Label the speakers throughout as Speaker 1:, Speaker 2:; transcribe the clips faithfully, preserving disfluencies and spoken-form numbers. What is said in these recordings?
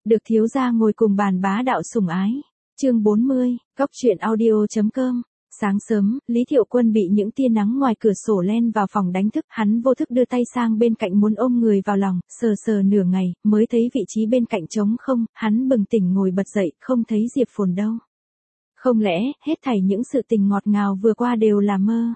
Speaker 1: Được thiếu gia ngồi cùng bàn bá đạo sủng ái. Chương bốn mươi, Cóc truyện audio chấm com. Sáng sớm, Lý Thiệu Quân bị những tia nắng ngoài cửa sổ len vào phòng đánh thức, hắn vô thức đưa tay sang bên cạnh muốn ôm người vào lòng, sờ sờ nửa ngày, mới thấy vị trí bên cạnh trống không, hắn bừng tỉnh ngồi bật dậy, không thấy Diệp Phồn đâu. Không lẽ, hết thảy những sự tình ngọt ngào vừa qua đều là mơ?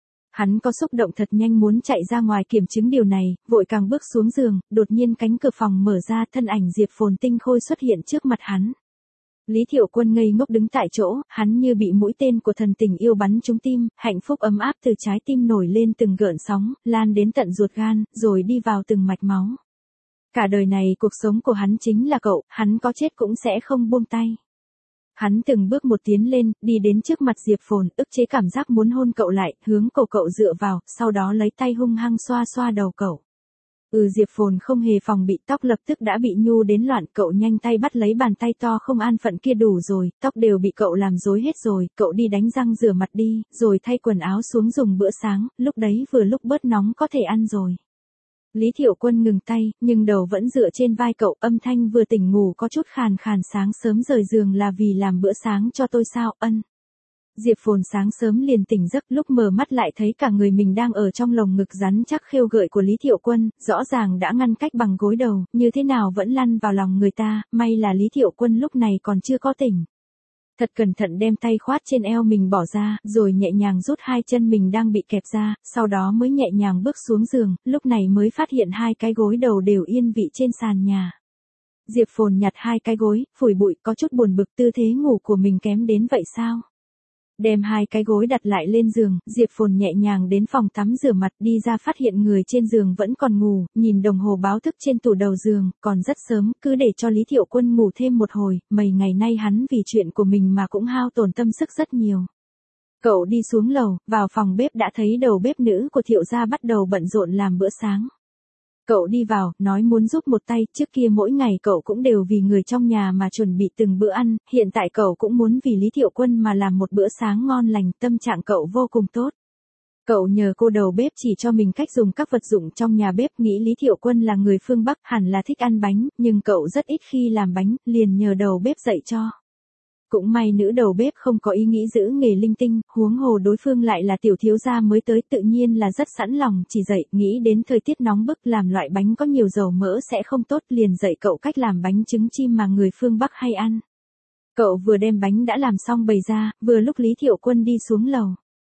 Speaker 1: Hắn có xúc động thật nhanh muốn chạy ra ngoài kiểm chứng điều này, vội càng bước xuống giường, đột nhiên cánh cửa phòng mở ra, thân ảnh Diệp Phồn tinh khôi xuất hiện trước mặt hắn. Lý Thiệu Quân ngây ngốc đứng tại chỗ, hắn như bị mũi tên của thần tình yêu bắn trúng tim, hạnh phúc ấm áp từ trái tim nổi lên từng gợn sóng, lan đến tận ruột gan, rồi đi vào từng mạch máu. Cả đời này cuộc sống của hắn chính là cậu, hắn có chết cũng sẽ không buông tay. Hắn từng bước một tiến lên, đi đến trước mặt Diệp Phồn, ức chế cảm giác muốn hôn cậu lại, hướng cổ cậu dựa vào, sau đó lấy tay hung hăng xoa xoa đầu cậu. Ừ Diệp Phồn không hề phòng bị, tóc lập tức đã bị nhu đến loạn, cậu nhanh tay bắt lấy bàn tay to không an phận kia, đủ rồi, tóc đều bị cậu làm rối hết rồi, cậu đi đánh răng rửa mặt đi, rồi thay quần áo xuống dùng bữa sáng, lúc đấy vừa lúc bớt nóng có thể ăn rồi. Lý Thiệu Quân ngừng tay, nhưng đầu vẫn dựa trên vai cậu, âm thanh vừa tỉnh ngủ có chút khàn khàn. Sáng sớm rời giường là vì làm bữa sáng cho tôi sao? Ân. Diệp Phồn sáng sớm liền tỉnh giấc, lúc mở mắt lại thấy cả người mình đang ở trong lồng ngực rắn chắc khêu gợi của Lý Thiệu Quân, rõ ràng đã ngăn cách bằng gối đầu, như thế nào vẫn lăn vào lòng người ta, may là Lý Thiệu Quân lúc này còn chưa có tỉnh. Thật cẩn thận đem tay khoát trên eo mình bỏ ra, rồi nhẹ nhàng rút hai chân mình đang bị kẹp ra, sau đó mới nhẹ nhàng bước xuống giường, lúc này mới phát hiện hai cái gối đầu đều yên vị trên sàn nhà. Diệp Phồn nhặt hai cái gối, phủi bụi, có chút buồn bực, tư thế ngủ của mình kém đến vậy sao? Đem hai cái gối đặt lại lên giường, Diệp Phồn nhẹ nhàng đến phòng tắm rửa mặt, đi ra phát hiện người trên giường vẫn còn ngủ, nhìn đồng hồ báo thức trên tủ đầu giường, còn rất sớm, cứ để cho Lý Thiệu Quân ngủ thêm một hồi, mấy ngày nay hắn vì chuyện của mình mà cũng hao tổn tâm sức rất nhiều. Cậu đi xuống lầu, vào phòng bếp đã thấy đầu bếp nữ của Thiệu gia bắt đầu bận rộn làm bữa sáng. Cậu đi vào, nói muốn giúp một tay, trước kia mỗi ngày cậu cũng đều vì người trong nhà mà chuẩn bị từng bữa ăn, hiện tại cậu cũng muốn vì Lý Thiệu Quân mà làm một bữa sáng ngon lành, tâm trạng cậu vô cùng tốt. Cậu nhờ cô đầu bếp chỉ cho mình cách dùng các vật dụng trong nhà bếp, nghĩ Lý Thiệu Quân là người phương Bắc hẳn là thích ăn bánh, nhưng cậu rất ít khi làm bánh, liền nhờ đầu bếp dạy cho. Cũng may nữ đầu bếp không có ý nghĩ giữ nghề linh tinh, huống hồ đối phương lại là tiểu thiếu gia mới tới, tự nhiên là rất sẵn lòng chỉ dạy, nghĩ đến thời tiết nóng bức làm loại bánh có nhiều dầu mỡ sẽ không tốt, liền dạy cậu cách làm bánh trứng chim mà người phương Bắc hay ăn. Cậu vừa đem bánh đã làm xong bày ra, vừa lúc Lý Thiệu Quân đi xuống lầu.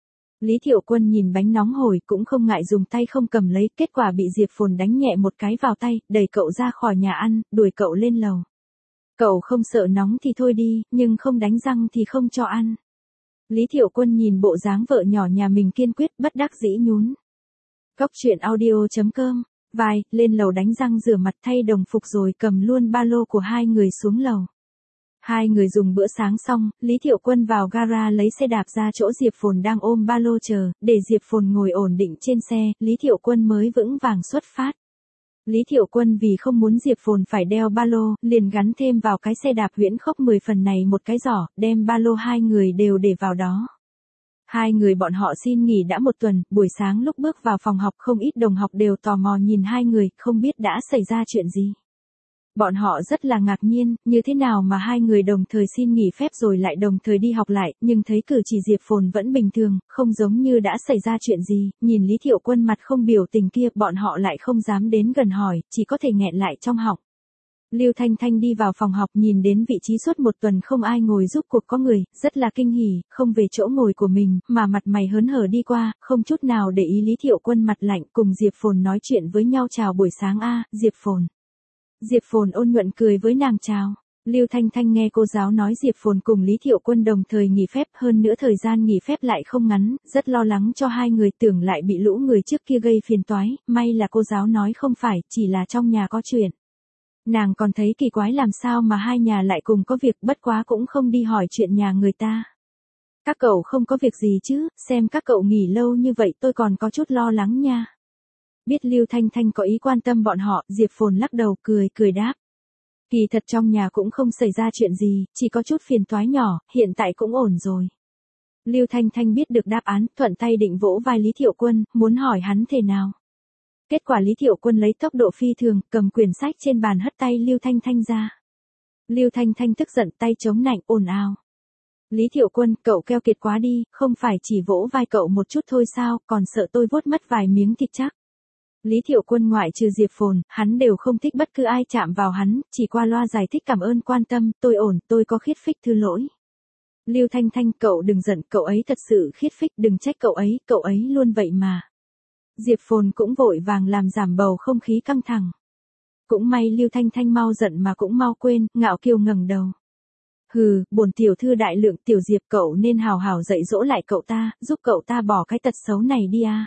Speaker 1: Lý Thiệu Quân nhìn bánh nóng hổi cũng không ngại dùng tay không cầm lấy, kết quả bị Diệp Phồn đánh nhẹ một cái vào tay, đẩy cậu ra khỏi nhà ăn, đuổi cậu lên lầu. Cậu không sợ nóng thì thôi đi, nhưng không đánh răng thì không cho ăn. Lý Thiệu Quân nhìn bộ dáng vợ nhỏ nhà mình kiên quyết, bất đắc dĩ nhún. Cóc truyện audio chấm com. Vai, lên lầu đánh răng rửa mặt thay đồng phục rồi cầm luôn ba lô của hai người xuống lầu. Hai người dùng bữa sáng xong, Lý Thiệu Quân vào gara lấy xe đạp ra chỗ Diệp Phồn đang ôm ba lô chờ, để Diệp Phồn ngồi ổn định trên xe, Lý Thiệu Quân mới vững vàng xuất phát. Lý Thiệu Quân vì không muốn Diệp Phồn phải đeo ba lô, liền gắn thêm vào cái xe đạp huyễn khốc mười phần này một cái giỏ, đem ba lô hai người đều để vào đó. Hai người bọn họ xin nghỉ đã một tuần, buổi sáng lúc bước vào phòng học không ít đồng học đều tò mò nhìn hai người, không biết đã xảy ra chuyện gì. Bọn họ rất là ngạc nhiên, như thế nào mà hai người đồng thời xin nghỉ phép rồi lại đồng thời đi học lại, nhưng thấy cử chỉ Diệp Phồn vẫn bình thường, không giống như đã xảy ra chuyện gì, nhìn Lý Thiệu Quân mặt không biểu tình kia, bọn họ lại không dám đến gần hỏi, chỉ có thể nghẹn lại trong họng. Lưu Thanh Thanh đi vào phòng học nhìn đến vị trí suốt một tuần không ai ngồi giúp cuộc có người, rất là kinh hỉ, không về chỗ ngồi của mình, mà mặt mày hớn hở đi qua, không chút nào để ý Lý Thiệu Quân mặt lạnh, cùng Diệp Phồn nói chuyện với nhau. Chào buổi sáng a, Diệp Phồn. Diệp Phồn ôn nhuận cười với nàng chào. Lưu Thanh Thanh nghe cô giáo nói Diệp Phồn cùng Lý Thiệu Quân đồng thời nghỉ phép, hơn nữa thời gian nghỉ phép lại không ngắn, rất lo lắng cho hai người, tưởng lại bị lũ người trước kia gây phiền toái, may là cô giáo nói không phải, chỉ là trong nhà có chuyện. Nàng còn thấy kỳ quái làm sao mà hai nhà lại cùng có việc, bất quá cũng không đi hỏi chuyện nhà người ta. Các cậu không có việc gì chứ, xem các cậu nghỉ lâu như vậy tôi còn có chút lo lắng nha. Biết Lưu Thanh Thanh có ý quan tâm bọn họ, Diệp Phồn lắc đầu cười cười đáp. Kỳ thật trong nhà cũng không xảy ra chuyện gì, chỉ có chút phiền toái nhỏ, hiện tại cũng ổn rồi. Lưu Thanh Thanh biết được đáp án, thuận tay định vỗ vai Lý Thiệu Quân, muốn hỏi hắn thế nào. Kết quả Lý Thiệu Quân lấy tốc độ phi thường, cầm quyển sách trên bàn hất tay Lưu Thanh Thanh ra. Lưu Thanh Thanh tức giận tay chống nạnh ồn ào. Lý Thiệu Quân, cậu keo kiệt quá đi, không phải chỉ vỗ vai cậu một chút thôi sao, còn sợ tôi vuốt mất vài miếng thịt chắc. Lý Thiệu Quân ngoại trừ Diệp Phồn, hắn đều không thích bất cứ ai chạm vào hắn, chỉ qua loa giải thích cảm ơn quan tâm, tôi ổn, tôi có khiết phích thư lỗi. Lưu Thanh Thanh, cậu đừng giận, cậu ấy thật sự khiết phích, đừng trách cậu ấy, cậu ấy luôn vậy mà. Diệp Phồn cũng vội vàng làm giảm bầu không khí căng thẳng. Cũng may Lưu Thanh Thanh mau giận mà cũng mau quên, ngạo kiều ngẩng đầu. Hừ, bổn tiểu thư đại lượng, tiểu Diệp, cậu nên hào hào dạy dỗ lại cậu ta, giúp cậu ta bỏ cái tật xấu này đi à.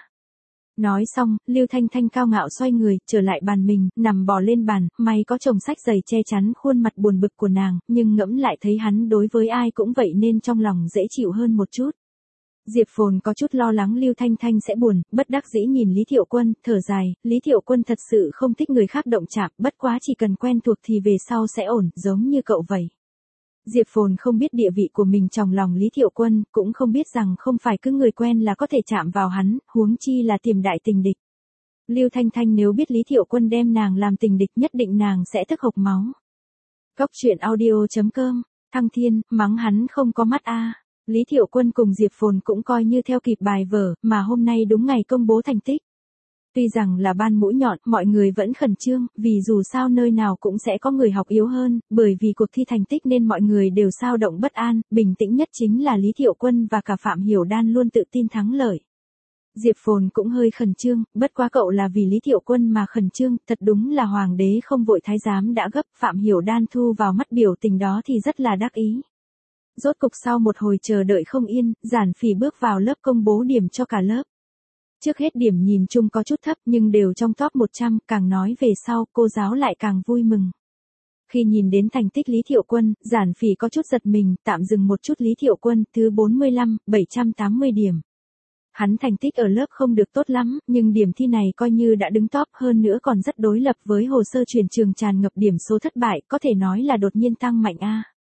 Speaker 1: Nói xong, Lưu Thanh Thanh cao ngạo xoay người, trở lại bàn mình, nằm bò lên bàn, may có chồng sách giày che chắn khuôn mặt buồn bực của nàng, nhưng ngẫm lại thấy hắn đối với ai cũng vậy nên trong lòng dễ chịu hơn một chút. Diệp Phồn có chút lo lắng Lưu Thanh Thanh sẽ buồn, bất đắc dĩ nhìn Lý Thiệu Quân, thở dài, Lý Thiệu Quân thật sự không thích người khác động chạm, bất quá chỉ cần quen thuộc thì về sau sẽ ổn, giống như cậu vậy. Diệp Phồn không biết địa vị của mình trong lòng Lý Thiệu Quân, cũng không biết rằng không phải cứ người quen là có thể chạm vào hắn, huống chi là tiềm đại tình địch. Lưu Thanh Thanh nếu biết Lý Thiệu Quân đem nàng làm tình địch nhất định nàng sẽ tức hộc máu. Cóc truyện audio chấm com, Thăng Thiên, mắng hắn không có mắt a. Lý Thiệu Quân cùng Diệp Phồn cũng coi như theo kịp bài vở, mà hôm nay đúng ngày công bố thành tích. Tuy rằng là ban mũi nhọn, mọi người vẫn khẩn trương, vì dù sao nơi nào cũng sẽ có người học yếu hơn, bởi vì cuộc thi thành tích nên mọi người đều xao động bất an, bình tĩnh nhất chính là Lý Thiệu Quân và cả Phạm Hiểu Đan luôn tự tin thắng lợi. Diệp Phồn cũng hơi khẩn trương, bất quá cậu là vì Lý Thiệu Quân mà khẩn trương, thật đúng là hoàng đế không vội thái giám đã gấp, Phạm Hiểu Đan thu vào mắt biểu tình đó thì rất là đắc ý. Rốt cục sau một hồi chờ đợi không yên, Giản Phỉ bước vào lớp công bố điểm cho cả lớp. Trước hết điểm nhìn chung có chút thấp nhưng đều trong top một trăm, càng nói về sau cô giáo lại càng vui mừng. Khi nhìn đến thành tích Lý Thiệu Quân, Giản Phỉ có chút giật mình, tạm dừng một chút. Lý Thiệu Quân thứ bốn mươi lăm, bảy trăm tám mươi điểm. Hắn thành tích ở lớp không được tốt lắm, nhưng điểm thi này coi như đã đứng top, hơn nữa còn rất đối lập với hồ sơ chuyển trường tràn ngập điểm số thất bại, có thể nói là đột nhiên tăng mạnh a.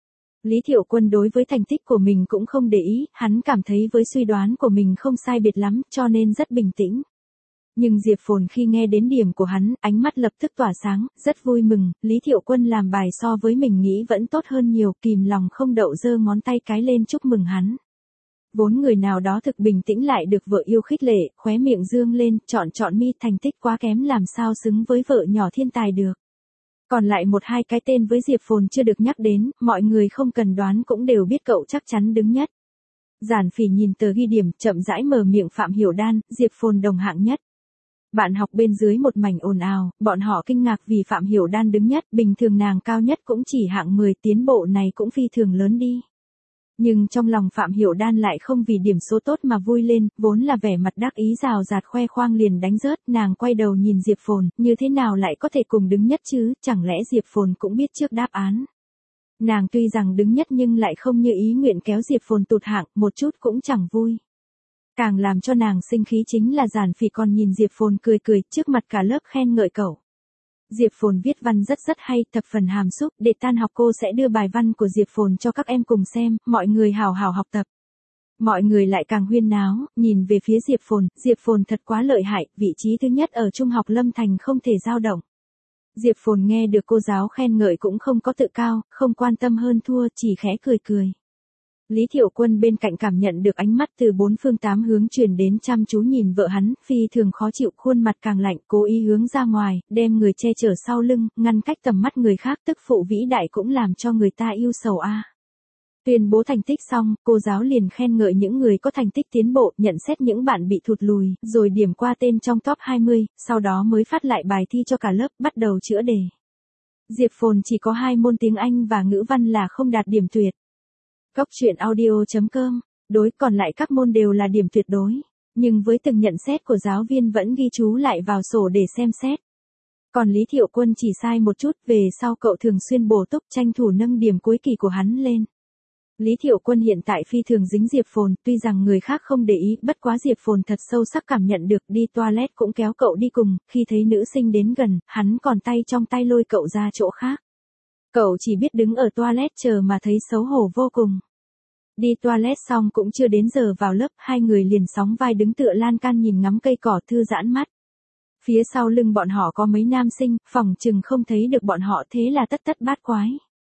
Speaker 1: Lý Thiệu Quân đối với thành tích của mình cũng không để ý, hắn cảm thấy với suy đoán của mình không sai biệt lắm, cho nên rất bình tĩnh. Nhưng Diệp Phồn khi nghe đến điểm của hắn, ánh mắt lập tức tỏa sáng, rất vui mừng, Lý Thiệu Quân làm bài so với mình nghĩ vẫn tốt hơn nhiều, kìm lòng không đậu giơ ngón tay cái lên chúc mừng hắn. Vốn người nào đó thực bình tĩnh lại được vợ yêu khích lệ, khóe miệng dương lên, trọn trọn mi, thành tích quá kém làm sao xứng với vợ nhỏ thiên tài được. Còn lại một hai cái tên với Diệp Phồn chưa được nhắc đến, mọi người không cần đoán cũng đều biết cậu chắc chắn đứng nhất. Giản Phỉ nhìn tờ ghi điểm, chậm rãi mở miệng. Phạm Hiểu Đan, Diệp Phồn đồng hạng nhất. Bạn học bên dưới một mảnh ồn ào, bọn họ kinh ngạc vì Phạm Hiểu Đan đứng nhất, bình thường nàng cao nhất cũng chỉ hạng mười, tiến bộ này cũng phi thường lớn đi. Nhưng trong lòng Phạm Hiểu Đan lại không vì điểm số tốt mà vui lên, vốn là vẻ mặt đắc ý rào rạt khoe khoang liền đánh rớt, nàng quay đầu nhìn Diệp Phồn, như thế nào lại có thể cùng đứng nhất chứ, chẳng lẽ Diệp Phồn cũng biết trước đáp án. Nàng tuy rằng đứng nhất nhưng lại không như ý nguyện kéo Diệp Phồn tụt hạng, một chút cũng chẳng vui. Càng làm cho nàng sinh khí chính là Giản Phỉ còn nhìn Diệp Phồn cười cười, trước mặt cả lớp khen ngợi cậu. Diệp Phồn viết văn rất rất hay, thập phần hàm xúc, để tan học cô sẽ đưa bài văn của Diệp Phồn cho các em cùng xem, mọi người hào hào học tập. Mọi người lại càng huyên náo, nhìn về phía Diệp Phồn, Diệp Phồn thật quá lợi hại, vị trí thứ nhất ở Trung học Lâm Thành không thể dao động. Diệp Phồn nghe được cô giáo khen ngợi cũng không có tự cao, không quan tâm hơn thua, chỉ khẽ cười cười. Lý Thiệu Quân bên cạnh cảm nhận được ánh mắt từ bốn phương tám hướng truyền đến, chăm chú nhìn vợ hắn, phi thường khó chịu, khuôn mặt càng lạnh, cố ý hướng ra ngoài, đem người che chở sau lưng, ngăn cách tầm mắt người khác, tức phụ vĩ đại cũng làm cho người ta yêu sầu a. À. Tuyên bố thành tích xong, cô giáo liền khen ngợi những người có thành tích tiến bộ, nhận xét những bạn bị thụt lùi, rồi điểm qua tên trong top hai mươi, sau đó mới phát lại bài thi cho cả lớp, bắt đầu chữa đề. Diệp Phồn chỉ có hai môn tiếng Anh và ngữ văn là không đạt điểm tuyệt. Cóc truyện audio chấm com, đối còn lại các môn đều là điểm tuyệt đối, nhưng với từng nhận xét của giáo viên vẫn ghi chú lại vào sổ để xem xét. Còn Lý Thiệu Quân chỉ sai một chút, về sau cậu thường xuyên bổ túc tranh thủ nâng điểm cuối kỳ của hắn lên. Lý Thiệu Quân hiện tại phi thường dính Diệp Phồn, tuy rằng người khác không để ý, bất quá Diệp Phồn thật sâu sắc cảm nhận được, đi toilet cũng kéo cậu đi cùng, khi thấy nữ sinh đến gần, hắn còn tay trong tay lôi cậu ra chỗ khác. Cậu chỉ biết đứng ở toilet chờ mà thấy xấu hổ vô cùng. Đi toilet xong cũng chưa đến giờ vào lớp, hai người liền sóng vai đứng tựa lan can nhìn ngắm cây cỏ thư giãn mắt. Phía sau lưng bọn họ có mấy nam sinh, phỏng chừng không thấy được bọn họ, thế là tất tất bát quái.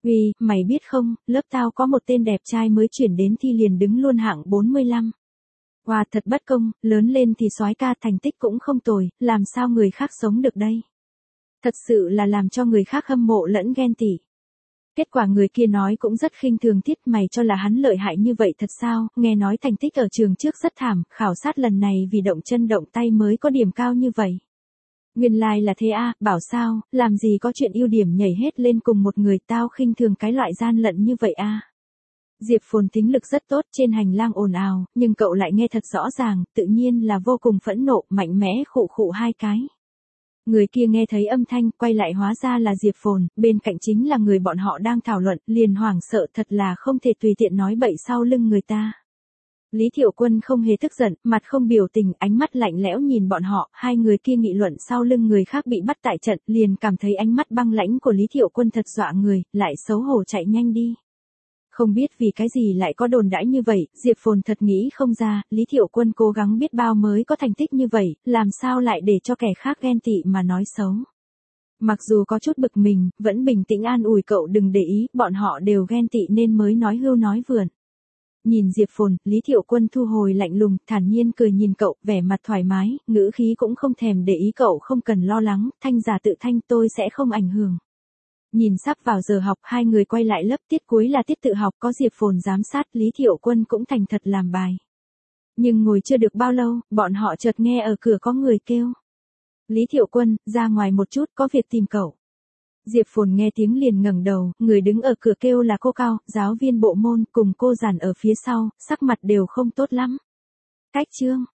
Speaker 1: Uy, mày biết không, lớp tao có một tên đẹp trai mới chuyển đến thi liền đứng luôn hạng bốn mươi lăm. Wow, thật bất công, lớn lên thì soái ca thành tích cũng không tồi, làm sao người khác sống được đây? Thật sự là làm cho người khác hâm mộ lẫn ghen tị. Kết quả người kia nói cũng rất khinh thường Tiết, mày cho là hắn lợi hại như vậy thật sao, nghe nói thành tích ở trường trước rất thảm, khảo sát lần này vì động chân động tay mới có điểm cao như vậy. Nguyên lai like là thế à, bảo sao, làm gì có chuyện ưu điểm nhảy hết lên cùng một người, tao khinh thường cái loại gian lận như vậy à. Diệp Phồn thính lực rất tốt, trên hành lang ồn ào, nhưng cậu lại nghe thật rõ ràng, tự nhiên là vô cùng phẫn nộ, mạnh mẽ khụ khụ hai cái. Người kia nghe thấy âm thanh, quay lại hóa ra là Diệp Phồn, bên cạnh chính là người bọn họ đang thảo luận, liền hoảng sợ thật là không thể tùy tiện nói bậy sau lưng người ta. Lý Thiệu Quân không hề tức giận, mặt không biểu tình, ánh mắt lạnh lẽo nhìn bọn họ, hai người kia nghị luận sau lưng người khác bị bắt tại trận, liền cảm thấy ánh mắt băng lãnh của Lý Thiệu Quân thật dọa người, lại xấu hổ chạy nhanh đi. Không biết vì cái gì lại có đồn đãi như vậy, Diệp Phồn thật nghĩ không ra, Lý Thiệu Quân cố gắng biết bao mới có thành tích như vậy, làm sao lại để cho kẻ khác ghen tị mà nói xấu. Mặc dù có chút bực mình, vẫn bình tĩnh an ủi cậu đừng để ý, bọn họ đều ghen tị nên mới nói hưu nói vượn. Nhìn Diệp Phồn, Lý Thiệu Quân thu hồi lạnh lùng, thản nhiên cười nhìn cậu, vẻ mặt thoải mái, ngữ khí cũng không thèm để ý cậu không cần lo lắng, thanh giả tự thanh tôi sẽ không ảnh hưởng. Nhìn sắp vào giờ học, hai người quay lại lớp, tiết cuối là tiết tự học, có Diệp Phồn giám sát, Lý Thiệu Quân cũng thành thật làm bài. Nhưng ngồi chưa được bao lâu, bọn họ chợt nghe ở cửa có người kêu. Lý Thiệu Quân, ra ngoài một chút, có việc tìm cậu. Diệp Phồn nghe tiếng liền ngẩng đầu, người đứng ở cửa kêu là cô Cao, giáo viên bộ môn, cùng cô Giản ở phía sau, sắc mặt đều không tốt lắm. Cách chương.